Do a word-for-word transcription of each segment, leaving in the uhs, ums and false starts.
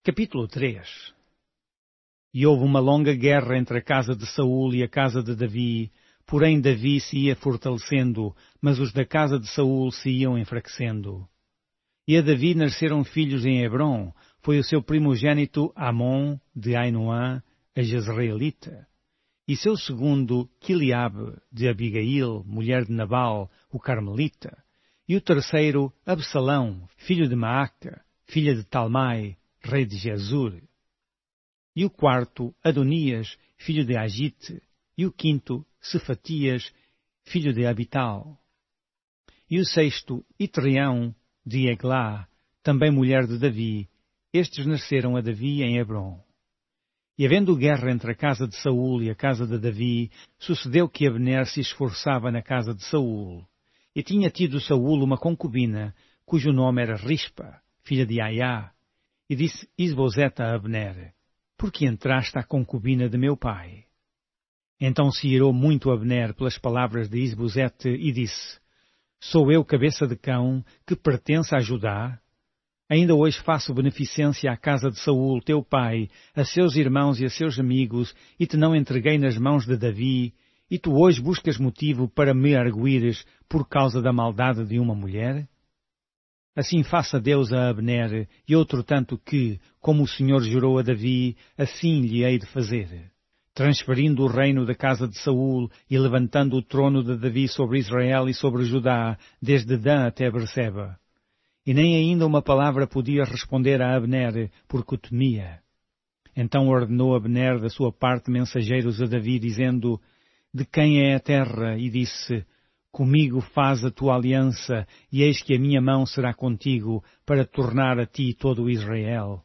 Capítulo três. E houve uma longa guerra entre a casa de Saul e a casa de Davi, porém Davi se ia fortalecendo, mas os da casa de Saul se iam enfraquecendo. E a Davi nasceram filhos em Hebrom, foi o seu primogênito Amon, de Ainoã, a Jezreelita, e seu segundo Quileabe, de Abigail, mulher de Nabal, o Carmelita, e o terceiro Absalão, filho de Maaca, filha de Talmai, rei de Gesur. E o quarto, Adonias, filho de Agite, e o quinto, Cefatias, filho de Abital. E o sexto, Itrião, de Eglá, também mulher de Davi. Estes nasceram a Davi em Hebrom. E havendo guerra entre a casa de Saul e a casa de Davi, sucedeu que Abner se esforçava na casa de Saul. E tinha tido Saul uma concubina, cujo nome era Rispa, filha de Aiá. E disse Isbosete a Abner: Por que entraste à concubina de meu pai? Então se irou muito Abner pelas palavras de Isbosete e disse: Sou eu cabeça de cão, que pertence a Judá? Ainda hoje faço beneficência à casa de Saul, teu pai, a seus irmãos e a seus amigos, e te não entreguei nas mãos de Davi, e tu hoje buscas motivo para me arguires por causa da maldade de uma mulher? Assim faça Deus a Abner, e outro tanto que, como o Senhor jurou a Davi, assim lhe hei de fazer, transferindo o reino da casa de Saul e levantando o trono de Davi sobre Israel e sobre Judá, desde Dan até Berseba. E nem ainda uma palavra podia responder a Abner, porque o temia. Então ordenou Abner da sua parte mensageiros a Davi, dizendo: De quem é a terra? E disse: Comigo faz a tua aliança, e eis que a minha mão será contigo, para tornar a ti todo o Israel.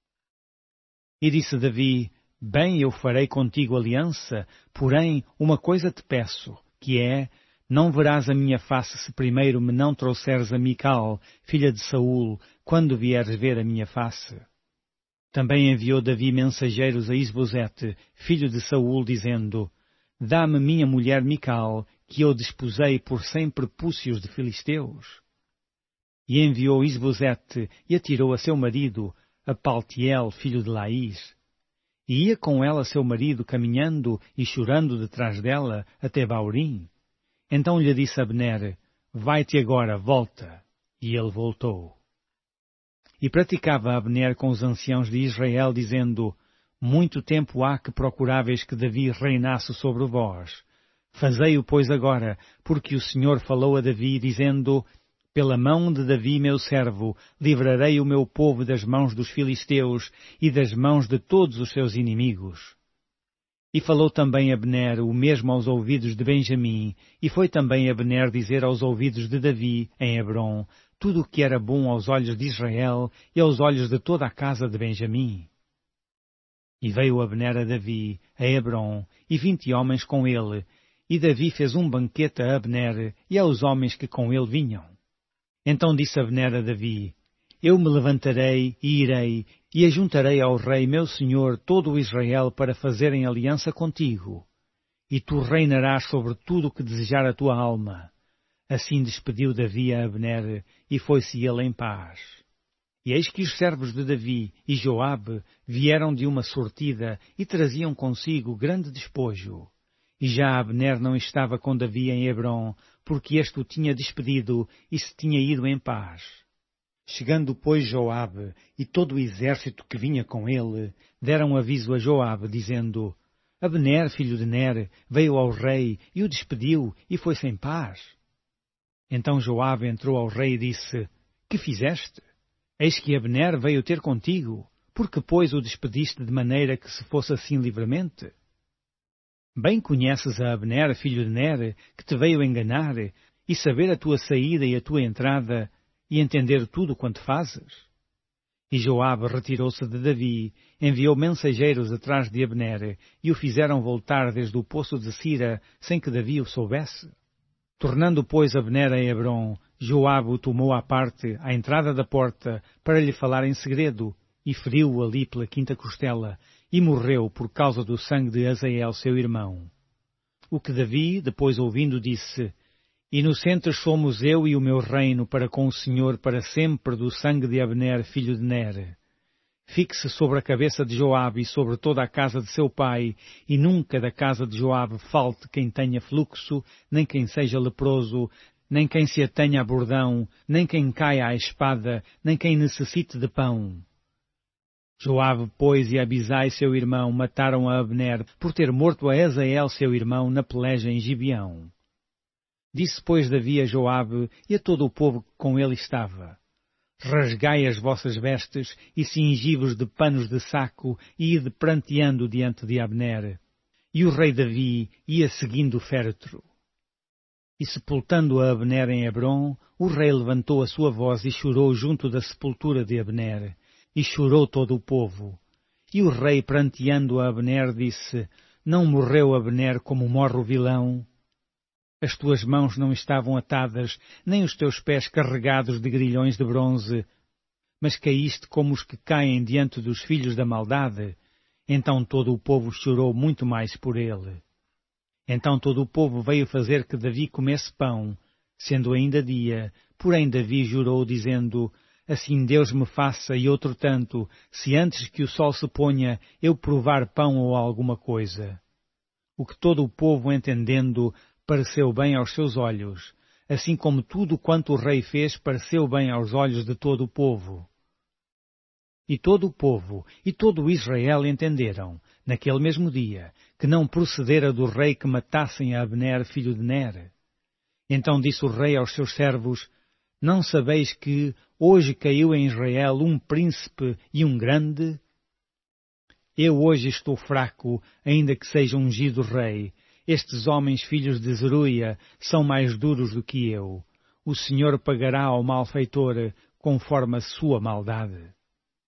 E disse Davi: Bem, eu farei contigo aliança, porém uma coisa te peço, que é: não verás a minha face se primeiro me não trouxeres a Mical, filha de Saul, quando vieres ver a minha face. Também enviou Davi mensageiros a Isbosete, filho de Saul, dizendo: Dá-me minha mulher Mical, que eu desposei por cem prepúcios de filisteus. E enviou Isbosete e atirou a seu marido, a Paltiel, filho de Laís. E ia com ela seu marido caminhando e chorando detrás dela até Baurim. Então lhe disse Abner: Vai-te agora, volta. E ele voltou. E praticava Abner com os anciãos de Israel, dizendo: Muito tempo há que procuráveis que Davi reinasse sobre vós. Fazei-o, pois, agora, porque o Senhor falou a Davi, dizendo: Pela mão de Davi, meu servo, livrarei o meu povo das mãos dos filisteus e das mãos de todos os seus inimigos. E falou também Abner o mesmo aos ouvidos de Benjamim, e foi também Abner dizer aos ouvidos de Davi, em Hebrom, tudo o que era bom aos olhos de Israel e aos olhos de toda a casa de Benjamim. E veio Abner a Davi, a Hebrom, e vinte homens com ele, e Davi fez um banquete a Abner e aos homens que com ele vinham. Então disse Abner a Davi: Eu me levantarei e irei, e ajuntarei ao rei meu senhor todo o Israel para fazerem aliança contigo. E tu reinarás sobre tudo o que desejar a tua alma. Assim despediu Davi a Abner, e foi-se ele em paz. E eis que os servos de Davi e Joabe vieram de uma sortida e traziam consigo grande despojo. E já Abner não estava com Davi em Hebrom, porque este o tinha despedido e se tinha ido em paz. Chegando, pois, Joabe e todo o exército que vinha com ele, deram aviso a Joabe, dizendo: Abner, filho de Ner, veio ao rei e o despediu e foi-se em paz. Então Joabe entrou ao rei e disse: Que fizeste? Eis que Abner veio ter contigo. Por que, pois, o despediste de maneira que se fosse assim livremente? Bem conheces a Abner, filho de Ner, que te veio enganar, e saber a tua saída e a tua entrada, e entender tudo quanto fazes? E Joabe retirou-se de Davi, enviou mensageiros atrás de Abner, e o fizeram voltar desde o poço de Sira, sem que Davi o soubesse. Tornando, pois, Abner a Hebrom, Joabe o tomou à parte, à entrada da porta, para lhe falar em segredo, e feriu-o ali pela quinta costela, e morreu por causa do sangue de Azael, seu irmão. O que Davi, depois ouvindo, disse: Inocentes somos eu e o meu reino para com o Senhor para sempre do sangue de Abner, filho de Ner. Fixe sobre a cabeça de Joabe e sobre toda a casa de seu pai, e nunca da casa de Joabe falte quem tenha fluxo, nem quem seja leproso, nem quem se atenha a bordão, nem quem caia à espada, nem quem necessite de pão. Joabe, pois, e Abisai, seu irmão, mataram a Abner, por ter morto a Azael, seu irmão, na peleja em Gibeão. Disse, pois, Davi a Joabe e a todo o povo que com ele estava: Rasgai as vossas vestes e cingi-vos de panos de saco e ide pranteando diante de Abner. E o rei Davi ia seguindo o féretro. E sepultando a Abner em Hebrom, o rei levantou a sua voz e chorou junto da sepultura de Abner. E chorou todo o povo. E o rei, pranteando a Abner, disse: Não morreu Abner como morre o vilão? As tuas mãos não estavam atadas, nem os teus pés carregados de grilhões de bronze, mas caíste como os que caem diante dos filhos da maldade. Então todo o povo chorou muito mais por ele. Então todo o povo veio fazer que Davi comesse pão, sendo ainda dia, porém Davi jurou, dizendo: Assim Deus me faça e outro tanto, se antes que o sol se ponha eu provar pão ou alguma coisa. O que todo o povo, entendendo, pareceu bem aos seus olhos, assim como tudo quanto o rei fez pareceu bem aos olhos de todo o povo. E todo o povo e todo o Israel entenderam, naquele mesmo dia, que não procedera do rei que matassem a Abner, filho de Ner. Então disse o rei aos seus servos: Não sabeis que hoje caiu em Israel um príncipe e um grande? Eu hoje estou fraco, ainda que seja ungido rei. Estes homens, filhos de Zeruia, são mais duros do que eu. O Senhor pagará ao malfeitor conforme a sua maldade.